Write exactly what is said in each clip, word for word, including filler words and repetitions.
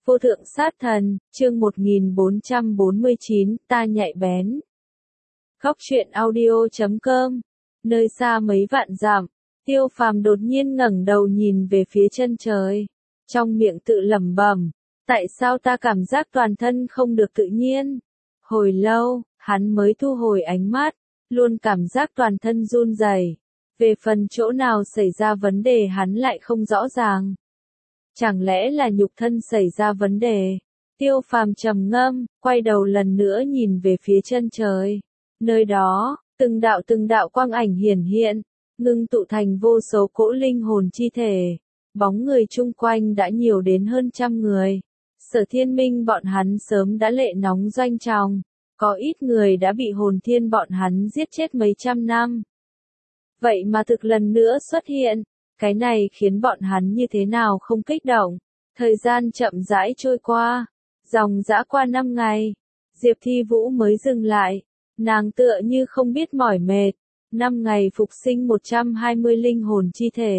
Vô thượng sát thần, chương một nghìn bốn trăm bốn mươi chín, ta nhạy bén. Góc truyện audio chấm com. Nơi xa mấy vạn dặm, Tiêu Phàm đột nhiên ngẩng đầu nhìn về phía chân trời, trong miệng tự lẩm bẩm, tại sao ta cảm giác toàn thân không được tự nhiên? Hồi lâu, hắn mới thu hồi ánh mắt, luôn cảm giác toàn thân run rẩy. Về phần chỗ nào xảy ra vấn đề hắn lại không rõ ràng. Chẳng lẽ là nhục thân xảy ra vấn đề? Tiêu Phàm trầm ngâm, quay đầu lần nữa nhìn về phía chân trời. Nơi đó, từng đạo từng đạo quang ảnh hiển hiện, ngưng tụ thành vô số cỗ linh hồn chi thể. Bóng người chung quanh đã nhiều đến hơn trăm người. Sở Thiên Minh bọn hắn sớm đã lệ nóng doanh tròng, có ít người đã bị hồn thiên bọn hắn giết chết mấy trăm năm. Vậy mà thực lần nữa xuất hiện. Cái này khiến bọn hắn như thế nào không kích động. Thời gian chậm rãi trôi qua. Dòng dã qua năm ngày. Diệp Thi Vũ mới dừng lại. Nàng tựa như không biết mỏi mệt. Năm ngày phục sinh một trăm hai mươi linh hồn chi thể.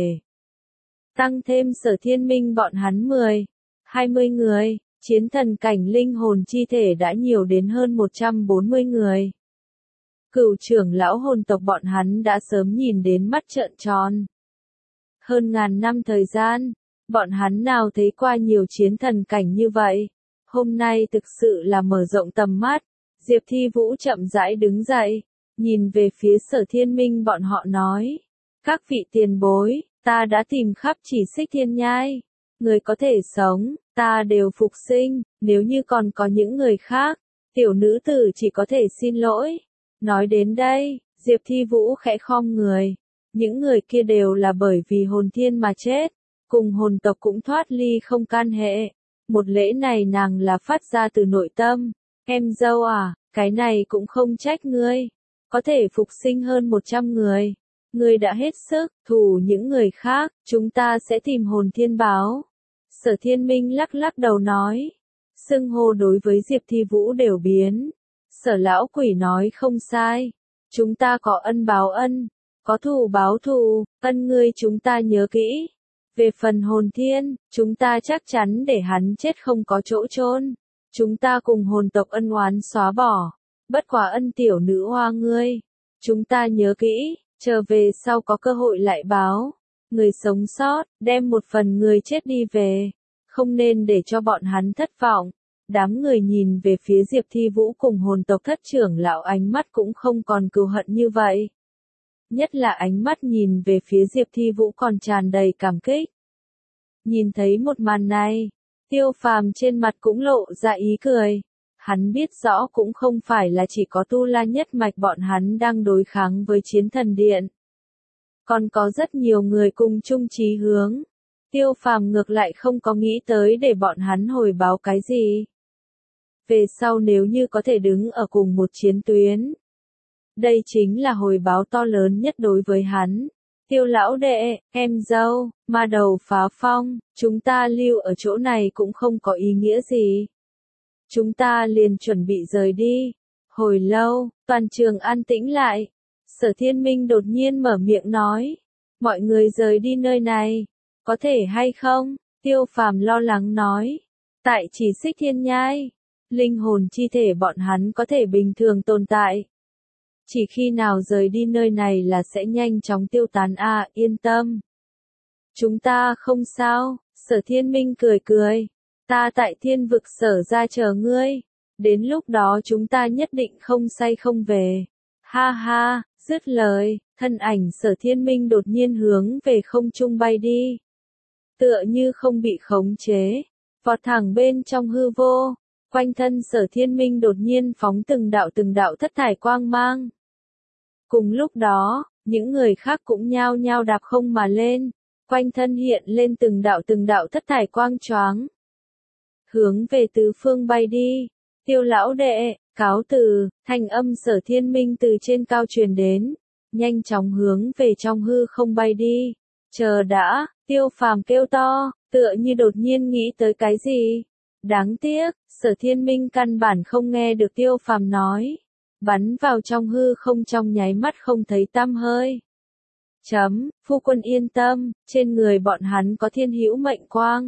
Tăng thêm Sở Thiên Minh bọn hắn mười, hai mươi người. Chiến thần cảnh linh hồn chi thể đã nhiều đến hơn một trăm bốn mươi người. Cửu trưởng lão hồn tộc bọn hắn đã sớm nhìn đến mắt trợn tròn. Hơn ngàn năm thời gian, bọn hắn nào thấy qua nhiều chiến thần cảnh như vậy. Hôm nay thực sự là mở rộng tầm mắt. Diệp Thi Vũ chậm rãi đứng dậy, nhìn về phía Sở Thiên Minh bọn họ nói. Các vị tiền bối, ta đã tìm khắp Chỉ Xích Thiên Nhai. Người có thể sống, ta đều phục sinh, nếu như còn có những người khác, tiểu nữ tử chỉ có thể xin lỗi. Nói đến đây, Diệp Thi Vũ khẽ khom người. Những người kia đều là bởi vì hồn thiên mà chết, cùng hồn tộc cũng thoát ly không can hệ. Một lễ này nàng là phát ra từ nội tâm. Em dâu à, cái này cũng không trách ngươi. Có thể phục sinh hơn một trăm người. Ngươi đã hết sức, thủ những người khác, chúng ta sẽ tìm hồn thiên báo. Sở Thiên Minh lắc lắc đầu nói. Xưng hô đối với Diệp Thi Vũ đều biến. Sở lão quỷ nói không sai. Chúng ta có ân báo ân. Có thù báo thù, ân ngươi chúng ta nhớ kỹ. Về phần hồn thiên, chúng ta chắc chắn để hắn chết không có chỗ chôn. Chúng ta cùng hồn tộc ân oán xóa bỏ. Bất quá ân tiểu nữ hoa ngươi. Chúng ta nhớ kỹ, trở về sau có cơ hội lại báo. Người sống sót, đem một phần người chết đi về. Không nên để cho bọn hắn thất vọng. Đám người nhìn về phía Diệp Thi Vũ cùng hồn tộc thất trưởng lão ánh mắt cũng không còn cừu hận như vậy. Nhất là ánh mắt nhìn về phía Diệp Thi Vũ còn tràn đầy cảm kích. Nhìn thấy một màn này, Tiêu Phàm trên mặt cũng lộ ra ý cười. Hắn biết rõ cũng không phải là chỉ có Tu La nhất mạch bọn hắn đang đối kháng với Chiến Thần Điện. Còn có rất nhiều người cùng chung chí hướng. Tiêu Phàm ngược lại không có nghĩ tới để bọn hắn hồi báo cái gì. Về sau nếu như có thể đứng ở cùng một chiến tuyến. Đây chính là hồi báo to lớn nhất đối với hắn. Tiêu lão đệ, em dâu, ma đầu phá phong, chúng ta lưu ở chỗ này cũng không có ý nghĩa gì. Chúng ta liền chuẩn bị rời đi. Hồi lâu, toàn trường an tĩnh lại. Sở Thiên Minh đột nhiên mở miệng nói. Mọi người rời đi nơi này. Có thể hay không? Tiêu Phàm lo lắng nói. Tại Chỉ Xích Thiên Nhai, linh hồn chi thể bọn hắn có thể bình thường tồn tại. Chỉ khi nào rời đi nơi này là sẽ nhanh chóng tiêu tán à, yên tâm. Chúng ta không sao, Sở Thiên Minh cười cười. Ta tại thiên vực sở ra chờ ngươi. Đến lúc đó chúng ta nhất định không say không về. Ha ha, dứt lời, thân ảnh Sở Thiên Minh đột nhiên hướng về không trung bay đi. Tựa như không bị khống chế, vọt thẳng bên trong hư vô. Quanh thân Sở Thiên Minh đột nhiên phóng từng đạo từng đạo thất thải quang mang. Cùng lúc đó, những người khác cũng nhao nhao đạp không mà lên, quanh thân hiện lên từng đạo từng đạo thất thải quang choáng. Hướng về tứ phương bay đi. Tiêu lão đệ, cáo từ, thanh âm Sở Thiên Minh từ trên cao truyền đến, nhanh chóng hướng về trong hư không bay đi. Chờ đã, Tiêu Phàm kêu to, tựa như đột nhiên nghĩ tới cái gì. Đáng tiếc, Sở Thiên Minh căn bản không nghe được Tiêu Phàm nói. Bắn vào trong hư không trong nháy mắt không thấy tăm hơi. Chấm, phu quân yên tâm, trên người bọn hắn có thiên hữu mệnh quang.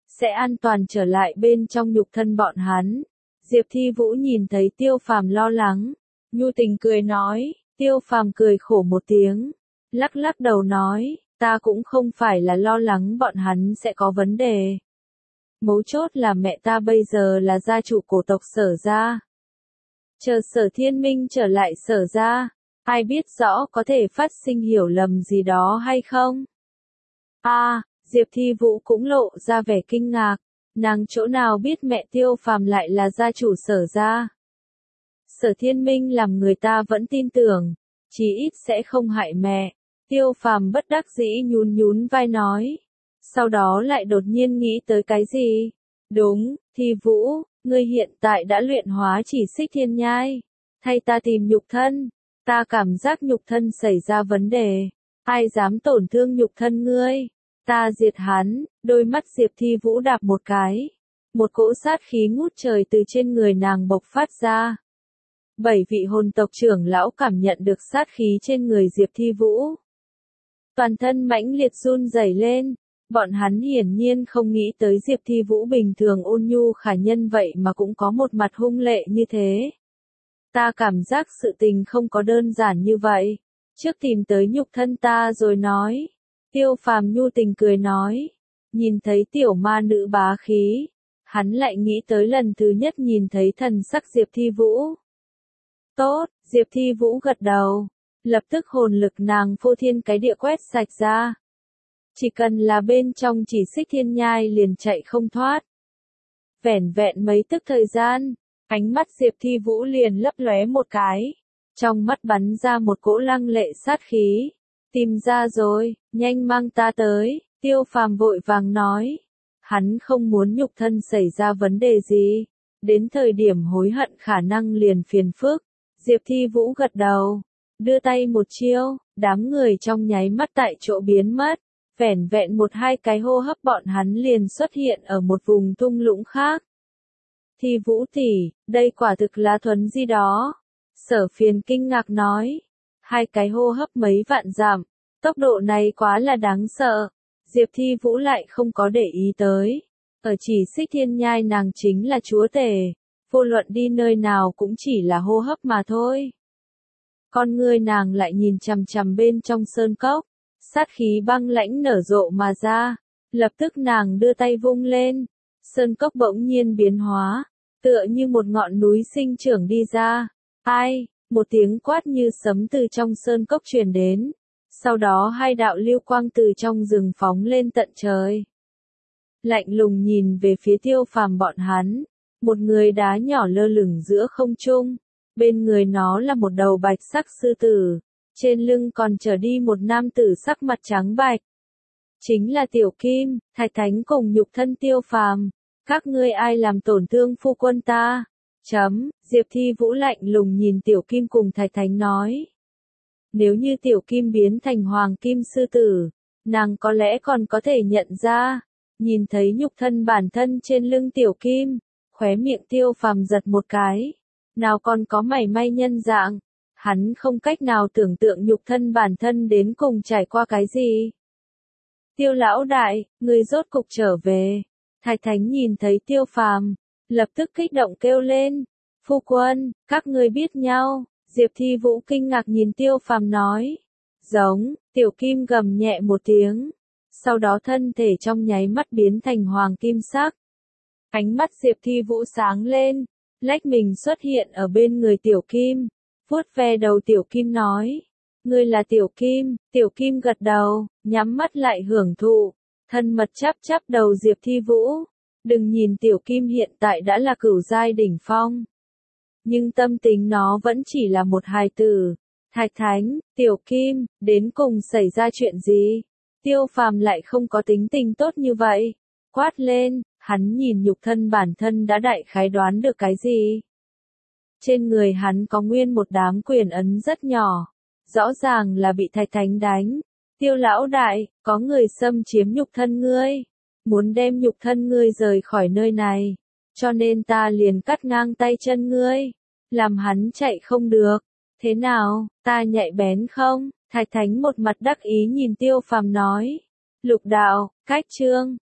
sẽ an toàn trở lại bên trong nhục thân bọn hắn. Diệp Thi Vũ nhìn thấy Tiêu Phàm lo lắng, nhu tình cười nói, Tiêu Phàm cười khổ một tiếng, lắc lắc đầu nói, ta cũng không phải là lo lắng bọn hắn sẽ có vấn đề. Mấu chốt là mẹ ta bây giờ là gia chủ cổ tộc Sở gia. Chờ Sở Thiên Minh trở lại Sở gia, ai biết rõ có thể phát sinh hiểu lầm gì đó hay không? A, à, Diệp Thi Vũ cũng lộ ra vẻ kinh ngạc, nàng chỗ nào biết mẹ Tiêu Phàm lại là gia chủ Sở gia. Sở Thiên Minh làm người ta vẫn tin tưởng, chí ít sẽ không hại mẹ. Tiêu Phàm bất đắc dĩ nhún nhún vai nói, sau đó lại đột nhiên nghĩ tới cái gì? Đúng, Thi Vũ, ngươi hiện tại đã luyện hóa chỉ xích thiên nhai, thay ta tìm nhục thân, ta cảm giác nhục thân xảy ra vấn đề, ai dám tổn thương nhục thân ngươi, ta diệt hắn. Đôi mắt Diệp Thi Vũ đạp một cái, một cỗ sát khí ngút trời từ trên người nàng bộc phát ra. Bảy vị hồn tộc trưởng lão cảm nhận được sát khí trên người Diệp Thi Vũ. Toàn thân mãnh liệt run rẩy lên, bọn hắn hiển nhiên không nghĩ tới Diệp Thi Vũ bình thường ôn nhu khả nhân vậy mà cũng có một mặt hung lệ như thế. Ta cảm giác sự tình không có đơn giản như vậy, trước tìm tới nhục thân ta rồi nói. Tiêu Phàm nhu tình cười nói, nhìn thấy tiểu ma nữ bá khí, hắn lại nghĩ tới lần thứ nhất nhìn thấy thần sắc Diệp Thi Vũ. Tốt, Diệp Thi Vũ gật đầu, lập tức hồn lực nàng phô thiên cái địa quét sạch ra. Chỉ cần là bên trong chỉ xích thiên nhai liền chạy không thoát. Vẻn vẹn mấy tức thời gian, ánh mắt Diệp Thi Vũ liền lấp lóe một cái, trong mắt bắn ra một cỗ lăng lệ sát khí. Tìm ra rồi, nhanh mang ta tới, Tiêu Phàm vội vàng nói. Hắn không muốn nhục thân xảy ra vấn đề gì, đến thời điểm hối hận khả năng liền phiền phức. Diệp Thi Vũ gật đầu, đưa tay một chiêu, đám người trong nháy mắt tại chỗ biến mất, vẻn vẹn một hai cái hô hấp bọn hắn liền xuất hiện ở một vùng thung lũng khác. Thi Vũ tỷ, đây quả thực là thuấn di đó. Sở Phiền kinh ngạc nói, hai cái hô hấp mấy vạn dặm, tốc độ này quá là đáng sợ. Diệp Thi Vũ lại không có để ý tới, ở chỉ xích thiên nhai nàng chính là chúa tể, vô luận đi nơi nào cũng chỉ là hô hấp mà thôi. Con ngươi nàng lại nhìn chằm chằm bên trong sơn cốc, sát khí băng lãnh nở rộ mà ra, lập tức nàng đưa tay vung lên, sơn cốc bỗng nhiên biến hóa, tựa như một ngọn núi sinh trưởng đi ra. Ai, một tiếng quát như sấm từ trong sơn cốc truyền đến, sau đó hai đạo lưu quang từ trong rừng phóng lên tận trời. Lạnh lùng nhìn về phía Tiêu Phàm bọn hắn, một người đá nhỏ lơ lửng giữa không trung, bên người nó là một đầu bạch sắc sư tử, trên lưng còn chở đi một nam tử sắc mặt trắng bạch. Chính là Tiểu Kim, Thạch Thánh cùng nhục thân Tiêu Phàm, các ngươi ai làm tổn thương phu quân ta? Chấm, Diệp Thi Vũ lạnh lùng nhìn Tiểu Kim cùng Thạch Thánh nói. Nếu như Tiểu Kim biến thành Hoàng Kim Sư Tử, nàng có lẽ còn có thể nhận ra, nhìn thấy nhục thân bản thân trên lưng Tiểu Kim, khóe miệng Tiêu Phàm giật một cái, nào còn có mảy may nhân dạng, hắn không cách nào tưởng tượng nhục thân bản thân đến cùng trải qua cái gì. Tiêu lão đại, người rốt cục trở về. Thạch Thánh nhìn thấy Tiêu Phàm, lập tức kích động kêu lên, phu quân, các ngươi biết nhau. Diệp Thi Vũ kinh ngạc nhìn Tiêu Phàm nói, giống. Tiểu Kim gầm nhẹ một tiếng, sau đó thân thể trong nháy mắt biến thành hoàng kim sắc. Ánh mắt Diệp Thi Vũ sáng lên, lách mình xuất hiện ở bên người Tiểu Kim, vuốt ve đầu Tiểu Kim nói, ngươi là Tiểu Kim. Tiểu Kim gật đầu, nhắm mắt lại hưởng thụ, thân mật chắp chắp đầu Diệp Thi Vũ. Đừng nhìn Tiểu Kim hiện tại đã là cửu giai đỉnh phong, nhưng tâm tính nó vẫn chỉ là một hài tử. Thạch Thánh, Tiểu Kim, đến cùng xảy ra chuyện gì? Tiêu Phàm lại không có tính tình tốt như vậy. Quát lên, hắn nhìn nhục thân bản thân đã đại khái đoán được cái gì. Trên người hắn có nguyên một đám quyền ấn rất nhỏ, rõ ràng là bị Thạch Thánh đánh. Tiêu lão đại, có người xâm chiếm nhục thân ngươi, muốn đem nhục thân ngươi rời khỏi nơi này, cho nên ta liền cắt ngang tay chân ngươi, làm hắn chạy không được. Thế nào, ta nhạy bén không? Thạch Thánh một mặt đắc ý nhìn Tiêu Phàm nói. Lục đạo, cách chương,